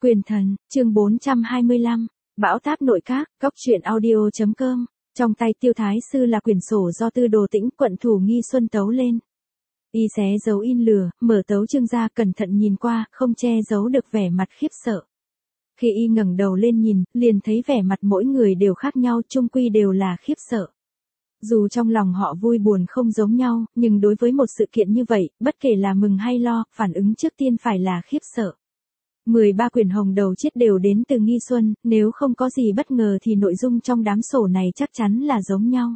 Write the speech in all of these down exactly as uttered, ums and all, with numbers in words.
Quyền thần, chương bốn trăm hai mươi lăm, Bão táp nội các, góc truyện audio.com. Trong tay Tiêu Thái Sư là quyển sổ do Tư Đồ Tĩnh quận thủ Nghi Xuân tấu lên. Y xé dấu in lửa, mở tấu chương ra cẩn thận nhìn qua, không che giấu được vẻ mặt khiếp sợ. Khi y ngẩng đầu lên nhìn, liền thấy vẻ mặt mỗi người đều khác nhau, chung quy đều là khiếp sợ. Dù trong lòng họ vui buồn không giống nhau, nhưng đối với một sự kiện như vậy, bất kể là mừng hay lo, phản ứng trước tiên phải là khiếp sợ. mười ba quyển hồng đầu chiết đều đến từ Nghi Xuân, nếu không có gì bất ngờ thì nội dung trong đám sổ này chắc chắn là giống nhau.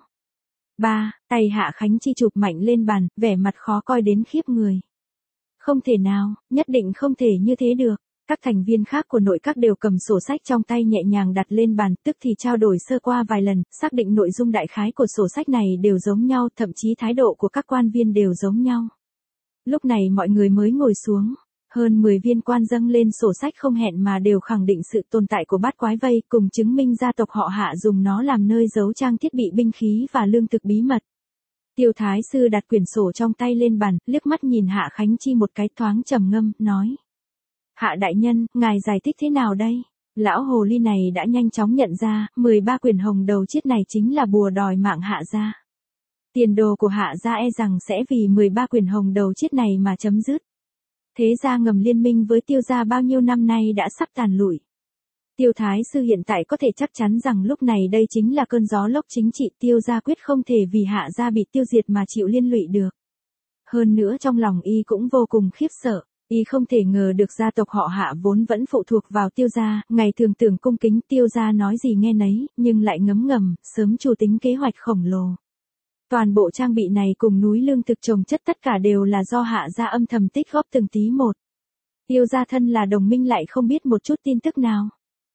ba. Tay Hạ Khánh Chi chụp mạnh lên bàn, vẻ mặt khó coi đến khiếp người. Không thể nào, nhất định không thể như thế được. Các thành viên khác của nội các đều cầm sổ sách trong tay nhẹ nhàng đặt lên bàn, tức thì trao đổi sơ qua vài lần, xác định nội dung đại khái của sổ sách này đều giống nhau, thậm chí thái độ của các quan viên đều giống nhau. Lúc này mọi người mới ngồi xuống. Hơn mười viên quan dâng lên sổ sách không hẹn mà đều khẳng định sự tồn tại của bát quái vây, cùng chứng minh gia tộc họ Hạ dùng nó làm nơi giấu trang thiết bị binh khí và lương thực bí mật. Tiêu Thái Sư đặt quyển sổ trong tay lên bàn, liếc mắt nhìn Hạ Khánh Chi một cái, thoáng trầm ngâm, nói: Hạ đại nhân, ngài giải thích thế nào đây? Lão hồ ly này đã nhanh chóng nhận ra, mười ba quyển hồng đầu chiết này chính là bùa đòi mạng Hạ gia. Tiền đồ của Hạ gia e rằng sẽ vì mười ba quyển hồng đầu chiết này mà chấm dứt. Thế gia ngầm liên minh với Tiêu gia bao nhiêu năm nay đã sắp tàn lụi. Tiêu Thái Sư hiện tại có thể chắc chắn rằng lúc này đây chính là cơn gió lốc chính trị, Tiêu gia quyết không thể vì Hạ gia bị tiêu diệt mà chịu liên lụy được. Hơn nữa trong lòng y cũng vô cùng khiếp sợ, y không thể ngờ được gia tộc họ Hạ vốn vẫn phụ thuộc vào Tiêu gia, ngày thường tưởng cung kính Tiêu gia nói gì nghe nấy, nhưng lại ngấm ngầm, sớm chủ tính kế hoạch khổng lồ. Toàn bộ trang bị này cùng núi lương thực trồng chất tất cả đều là do Hạ gia âm thầm tích góp từng tí một. Tiêu gia thân là đồng minh lại không biết một chút tin tức nào.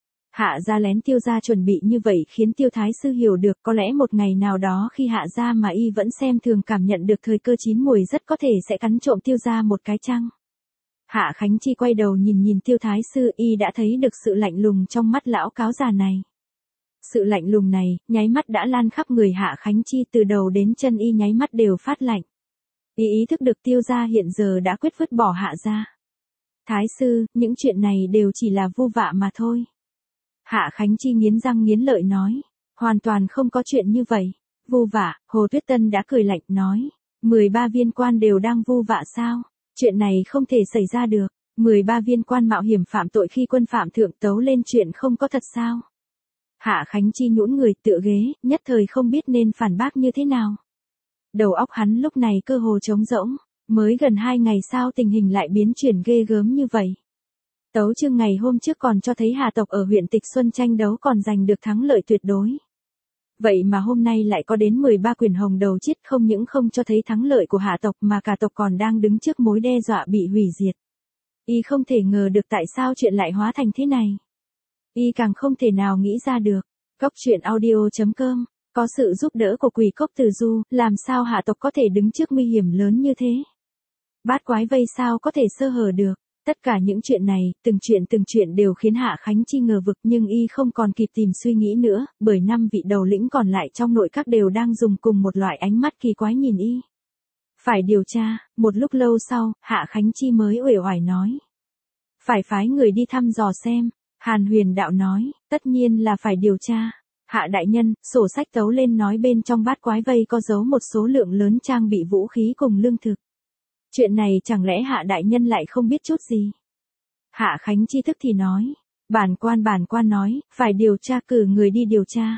Hạ gia lén Tiêu gia chuẩn bị như vậy khiến Tiêu Thái Sư hiểu được có lẽ một ngày nào đó khi Hạ gia mà y vẫn xem thường cảm nhận được thời cơ chín muồi rất có thể sẽ cắn trộm Tiêu gia một cái chăng. Hạ Khánh Chi quay đầu nhìn nhìn Tiêu Thái Sư, y đã thấy được sự lạnh lùng trong mắt lão cáo già này. Sự lạnh lùng này, nháy mắt đã lan khắp người Hạ Khánh Chi, từ đầu đến chân y nháy mắt đều phát lạnh. Y ý thức được Tiêu gia hiện giờ đã quyết vứt bỏ Hạ gia. Thái Sư, những chuyện này đều chỉ là vu vạ mà thôi. Hạ Khánh Chi nghiến răng nghiến lợi nói, hoàn toàn không có chuyện như vậy. Vu vạ? Hồ Tuyết Tân đã cười lạnh nói, mười ba viên quan đều đang vu vạ sao? Chuyện này không thể xảy ra được. mười ba viên quan mạo hiểm phạm tội khi quân phạm thượng tấu lên chuyện không có thật sao? Hạ Khánh Chi nhũn người tựa ghế, nhất thời không biết nên phản bác như thế nào. Đầu óc hắn lúc này cơ hồ trống rỗng, mới gần hai ngày sao tình hình lại biến chuyển ghê gớm như vậy. Tấu chương ngày hôm trước còn cho thấy Hà tộc ở huyện Tịch Xuân tranh đấu còn giành được thắng lợi tuyệt đối. Vậy mà hôm nay lại có đến mười ba quyển hồng đầu chiết, không những không cho thấy thắng lợi của Hạ tộc mà cả tộc còn đang đứng trước mối đe dọa bị hủy diệt. Y không thể ngờ được tại sao chuyện lại hóa thành thế này. Y càng không thể nào nghĩ ra được. Góc truyện audio.com, có sự giúp đỡ của Quỷ Cốc Từ Du, làm sao Hạ tộc có thể đứng trước nguy hiểm lớn như thế? Bát quái vây sao có thể sơ hở được? Tất cả những chuyện này, từng chuyện từng chuyện đều khiến Hạ Khánh Chi ngờ vực, nhưng y không còn kịp tìm suy nghĩ nữa, bởi năm vị đầu lĩnh còn lại trong nội các đều đang dùng cùng một loại ánh mắt kỳ quái nhìn y. Phải điều tra. Một lúc lâu sau, Hạ Khánh Chi mới uể oải nói. Phải phái người đi thăm dò xem. Hàn Huyền Đạo nói, tất nhiên là phải điều tra. Hạ đại nhân, sổ sách tấu lên nói bên trong bát quái vây có giấu một số lượng lớn trang bị vũ khí cùng lương thực. Chuyện này chẳng lẽ Hạ đại nhân lại không biết chút gì? Hạ Khánh Chi tức thì nói, bản quan bản quan nói, phải điều tra, cử người đi điều tra.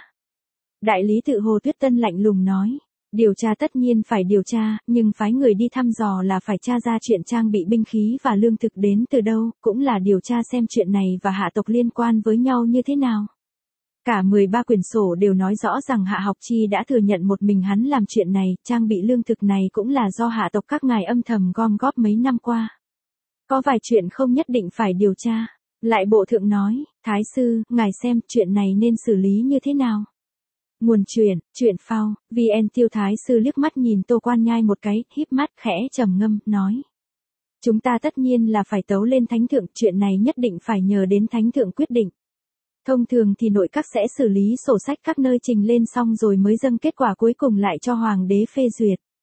Đại lý tự Hồ Tuyết Tân lạnh lùng nói, điều tra tất nhiên phải điều tra, nhưng phái người đi thăm dò là phải tra ra chuyện trang bị binh khí và lương thực đến từ đâu, cũng là điều tra xem chuyện này và Hạ tộc liên quan với nhau như thế nào. Cả mười ba quyển sổ đều nói rõ rằng Hạ Học Chi đã thừa nhận một mình hắn làm chuyện này, trang bị lương thực này cũng là do Hạ tộc các ngài âm thầm gom góp mấy năm qua. Có vài chuyện không nhất định phải điều tra. Lại bộ thượng nói, Thái Sư, ngài xem chuyện này nên xử lý như thế nào? Nguồn truyện, truyện phao, vê en. Tiêu Thái Sư liếc mắt nhìn Tô Quan Nhai một cái, híp mắt khẽ trầm ngâm, nói. Chúng ta tất nhiên là phải tấu lên thánh thượng, chuyện này nhất định phải nhờ đến thánh thượng quyết định. Thông thường thì nội các sẽ xử lý sổ sách các nơi trình lên xong rồi mới dâng kết quả cuối cùng lại cho hoàng đế phê duyệt.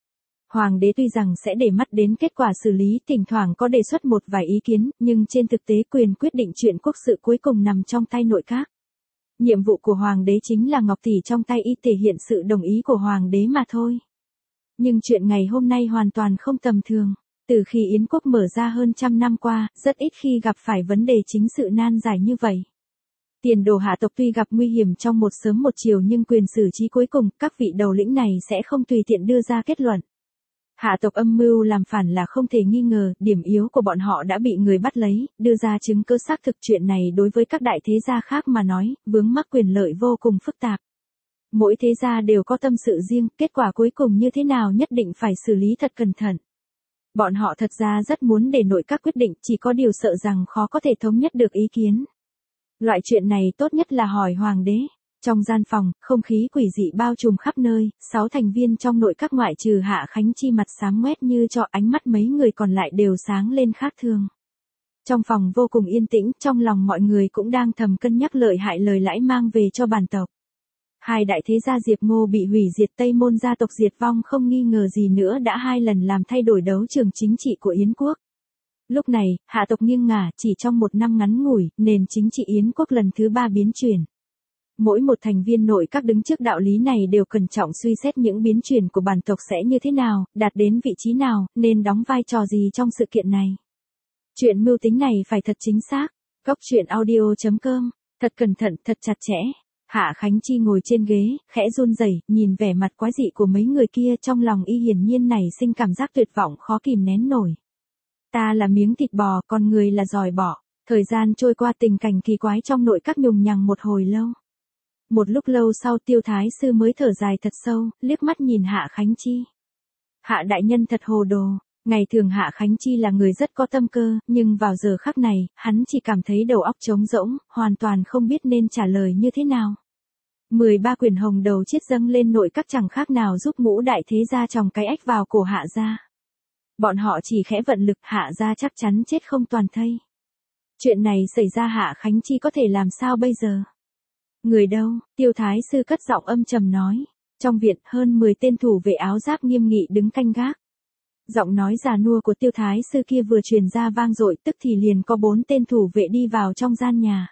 Hoàng đế tuy rằng sẽ để mắt đến kết quả xử lý, thỉnh thoảng có đề xuất một vài ý kiến, nhưng trên thực tế quyền quyết định chuyện quốc sự cuối cùng nằm trong tay nội các. Nhiệm vụ của Hoàng đế chính là ngọc tỷ trong tay y thể hiện sự đồng ý của Hoàng đế mà thôi. Nhưng chuyện ngày hôm nay hoàn toàn không tầm thường. Từ khi Yến quốc mở ra hơn trăm năm qua, rất ít khi gặp phải vấn đề chính sự nan giải như vậy. Tiền đồ hạ tộc tuy gặp nguy hiểm trong một sớm một chiều nhưng quyền xử trí cuối cùng, các vị đầu lĩnh này sẽ không tùy tiện đưa ra kết luận. Hạ tộc âm mưu làm phản là không thể nghi ngờ, điểm yếu của bọn họ đã bị người bắt lấy, đưa ra chứng cứ xác thực. Chuyện này đối với các đại thế gia khác mà nói, vướng mắc quyền lợi vô cùng phức tạp. Mỗi thế gia đều có tâm sự riêng, kết quả cuối cùng như thế nào nhất định phải xử lý thật cẩn thận. Bọn họ thật ra rất muốn để nội các quyết định, chỉ có điều sợ rằng khó có thể thống nhất được ý kiến. Loại chuyện này tốt nhất là hỏi Hoàng đế. Trong gian phòng, không khí quỷ dị bao trùm khắp nơi, sáu thành viên trong nội các ngoại trừ Hạ Khánh Chi mặt xám ngoét như cho, ánh mắt mấy người còn lại đều sáng lên khác thường. Trong phòng vô cùng yên tĩnh, trong lòng mọi người cũng đang thầm cân nhắc lợi hại lời lãi mang về cho bản tộc. Hai đại thế gia Diệp Ngô bị hủy diệt, Tây Môn gia tộc diệt vong không nghi ngờ gì nữa đã hai lần làm thay đổi đấu trường chính trị của Yến quốc. Lúc này, hạ tộc nghiêng ngả, chỉ trong một năm ngắn ngủi, nền chính trị Yến quốc lần thứ ba biến chuyển. Mỗi một thành viên nội các đứng trước đạo lý này đều cẩn trọng suy xét những biến chuyển của bản tộc sẽ như thế nào, đạt đến vị trí nào, nên đóng vai trò gì trong sự kiện này. Chuyện mưu tính này phải thật chính xác. Góc truyện audio chấm com, thật cẩn thận, thật chặt chẽ. Hạ Khánh Chi ngồi trên ghế, khẽ run rẩy, nhìn vẻ mặt quái dị của mấy người kia, trong lòng y hiển nhiên nảy sinh cảm giác tuyệt vọng khó kìm nén nổi. Ta là miếng thịt bò, con người là giòi bọ. Thời gian trôi qua, tình cảnh kỳ quái trong nội các nhùng nhằng một hồi lâu. Một lúc lâu sau, Tiêu Thái sư mới thở dài thật sâu, liếc mắt nhìn Hạ Khánh Chi. Hạ đại nhân thật hồ đồ. Ngày thường Hạ Khánh Chi là người rất có tâm cơ, nhưng vào giờ khắc này, hắn chỉ cảm thấy đầu óc trống rỗng, hoàn toàn không biết nên trả lời như thế nào. mười ba quyển hồng đầu chiết dâng lên nội các chẳng khác nào giúp ngũ đại thế gia tròng cái ếch vào cổ Hạ gia. Bọn họ chỉ khẽ vận lực, Hạ gia chắc chắn chết không toàn thây. Chuyện này xảy ra, Hạ Khánh Chi có thể làm sao bây giờ? Người đâu? Tiêu Thái sư cất giọng âm trầm nói. Trong viện, hơn mười tên thủ vệ áo giáp nghiêm nghị đứng canh gác. Giọng nói già nua của Tiêu Thái sư kia vừa truyền ra vang dội, tức thì liền có bốn tên thủ vệ đi vào trong gian nhà.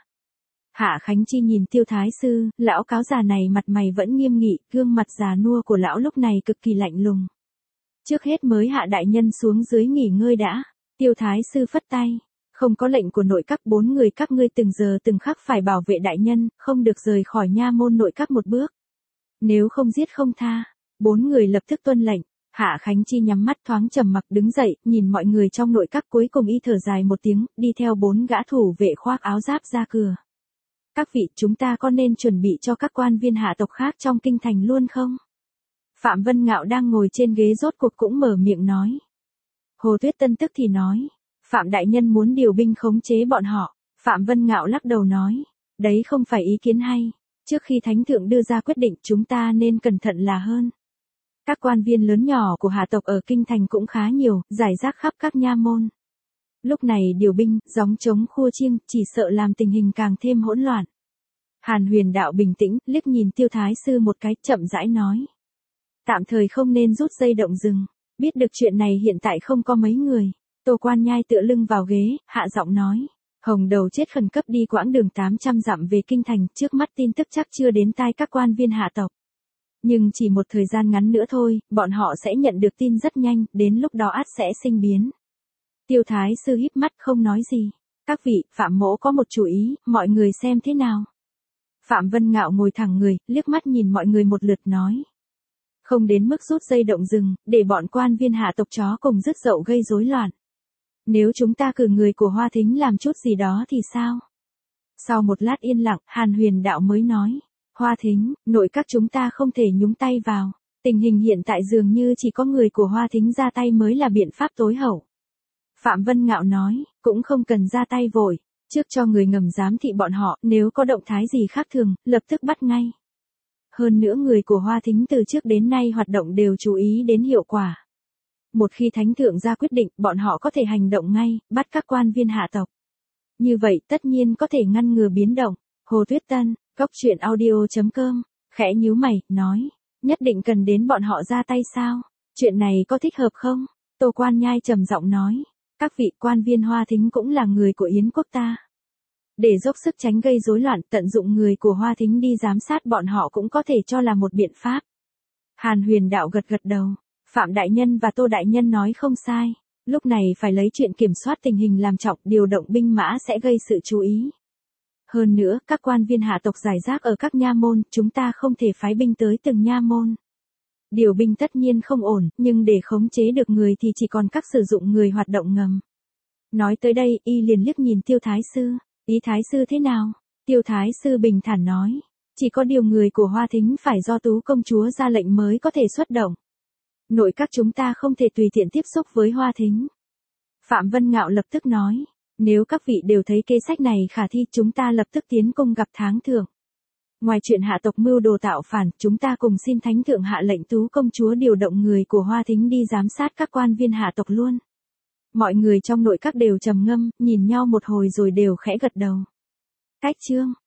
Hạ Khánh Chi nhìn Tiêu Thái sư, lão cáo già này mặt mày vẫn nghiêm nghị, gương mặt già nua của lão lúc này cực kỳ lạnh lùng. Trước hết mới hạ đại nhân xuống dưới nghỉ ngơi đã. Tiêu Thái sư phất tay. Không có lệnh của nội các, bốn người các ngươi từng giờ từng khắc phải bảo vệ đại nhân, không được rời khỏi nha môn nội các một bước. Nếu không giết không tha. Bốn người lập tức tuân lệnh. Hạ Khánh Chi nhắm mắt thoáng trầm mặc đứng dậy, nhìn mọi người trong nội các, cuối cùng y thở dài một tiếng, đi theo bốn gã thủ vệ khoác áo giáp ra cửa. Các vị, chúng ta có nên chuẩn bị cho các quan viên hạ tộc khác trong kinh thành luôn không? Phạm Vân Ngạo đang ngồi trên ghế rốt cuộc cũng mở miệng nói. Hồ Tuyết Tân tức thì nói. Phạm đại nhân muốn điều binh khống chế bọn họ. Phạm Vân Ngạo lắc đầu nói. Đấy không phải ý kiến hay. Trước khi Thánh Thượng đưa ra quyết định, chúng ta nên cẩn thận là hơn. Các quan viên lớn nhỏ của hạ tộc ở kinh thành cũng khá nhiều, rải rác khắp các nha môn. Lúc này điều binh, gióng trống khua chiêng, chỉ sợ làm tình hình càng thêm hỗn loạn. Hàn Huyền Đạo bình tĩnh, liếc nhìn Tiêu Thái sư một cái, chậm rãi nói. Tạm thời không nên rút dây động rừng. Biết được chuyện này hiện tại không có mấy người. Tô Quan Nhai tựa lưng vào ghế, hạ giọng nói. Hồng đầu chết khẩn cấp đi quãng đường tám trăm dặm về kinh thành, trước mắt tin tức chắc chưa đến tai các quan viên hạ tộc. Nhưng chỉ một thời gian ngắn nữa thôi, bọn họ sẽ nhận được tin rất nhanh, đến lúc đó ắt sẽ sinh biến. Tiêu Thái sư híp mắt không nói gì. Các vị, Phạm mỗ có một chủ ý, mọi người xem thế nào. Phạm Vân Ngạo ngồi thẳng người, liếc mắt nhìn mọi người một lượt nói. Không đến mức rút dây động rừng, để bọn quan viên hạ tộc chó cùng rứt dậu gây rối loạn. Nếu chúng ta cử người của Hoa Thính làm chút gì đó thì sao? Sau một lát yên lặng, Hàn Huyền Đạo mới nói. Hoa Thính, nội các chúng ta không thể nhúng tay vào. Tình hình hiện tại dường như chỉ có người của Hoa Thính ra tay mới là biện pháp tối hậu. Phạm Vân Ngạo nói, cũng không cần ra tay vội. Trước cho người ngầm giám thị bọn họ, nếu có động thái gì khác thường, lập tức bắt ngay. Hơn nữa người của Hoa Thính từ trước đến nay hoạt động đều chú ý đến hiệu quả. Một khi Thánh Thượng ra quyết định, bọn họ có thể hành động ngay, bắt các quan viên hạ tộc. Như vậy tất nhiên có thể ngăn ngừa biến động. Hồ Tuyết Tân, góc truyện audio chấm com, khẽ nhíu mày, nói, nhất định cần đến bọn họ ra tay sao? Chuyện này có thích hợp không? Tô Quan Nhai trầm giọng nói. Các vị quan viên Hoa Thính cũng là người của Yến quốc ta. Để dốc sức tránh gây rối loạn, tận dụng người của Hoa Thính đi giám sát bọn họ cũng có thể cho là một biện pháp. Hàn Huyền Đạo gật gật đầu. Phạm Đại Nhân và Tô Đại Nhân nói không sai. Lúc này phải lấy chuyện kiểm soát tình hình làm trọng, điều động binh mã sẽ gây sự chú ý. Hơn nữa, các quan viên hạ tộc giải rác ở các nha môn, chúng ta không thể phái binh tới từng nha môn. Điều binh tất nhiên không ổn, nhưng để khống chế được người thì chỉ còn các sử dụng người hoạt động ngầm. Nói tới đây, y liền liếc nhìn Tiêu Thái Sư. Ý Thái Sư thế nào? Tiêu Thái Sư bình thản nói. Chỉ có điều người của Hoa Thính phải do Tú công chúa ra lệnh mới có thể xuất động. Nội các chúng ta không thể tùy tiện tiếp xúc với Hoa Thính. Phạm Vân Ngạo lập tức nói. Nếu các vị đều thấy kế sách này khả thi, chúng ta lập tức tiến cung gặp Tháng Thượng. Ngoài chuyện hạ tộc mưu đồ tạo phản, chúng ta cùng xin Thánh Thượng hạ lệnh Tú công chúa điều động người của Hoa Thính đi giám sát các quan viên hạ tộc luôn. Mọi người trong nội các đều trầm ngâm, nhìn nhau một hồi rồi đều khẽ gật đầu. Cách chương